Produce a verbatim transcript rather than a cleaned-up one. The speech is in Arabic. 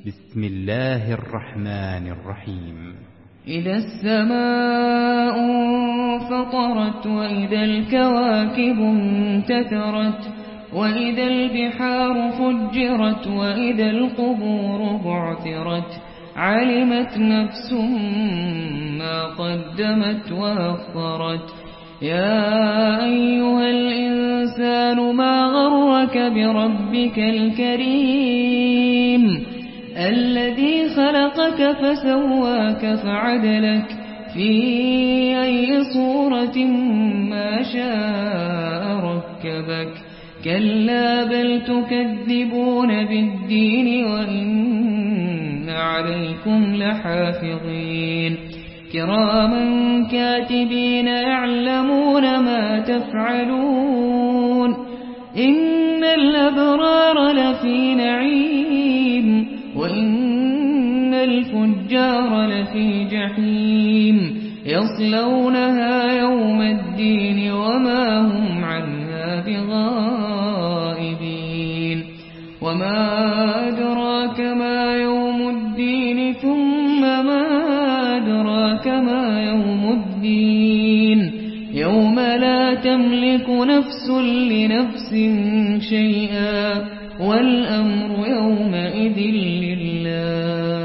بسم الله الرحمن الرحيم إذا السماء انفطرت وإذا الكواكب انتثرت وإذا البحار فجرت وإذا القبور بعثرت علمت نفس ما قدمت وأخرت يا أيها الإنسان ما غرك بربك الكريم الذي خلقك فسواك فعدلك في أي صورة ما شاء ركبك كلا بل تكذبون بالدين وإن عليكم لحافظين كراما كاتبين يعلمون ما تفعلون إن الأبرار لفي نعيم وإن الفجار لفي جحيم يصلونها يوم الدين وما هم عنها بغائبين وما أدراك ما يوم الدين ثم ما أدراك ما يوم الدين يوم لا تملك نفس لنفس شيئا والأمر يومئذ لله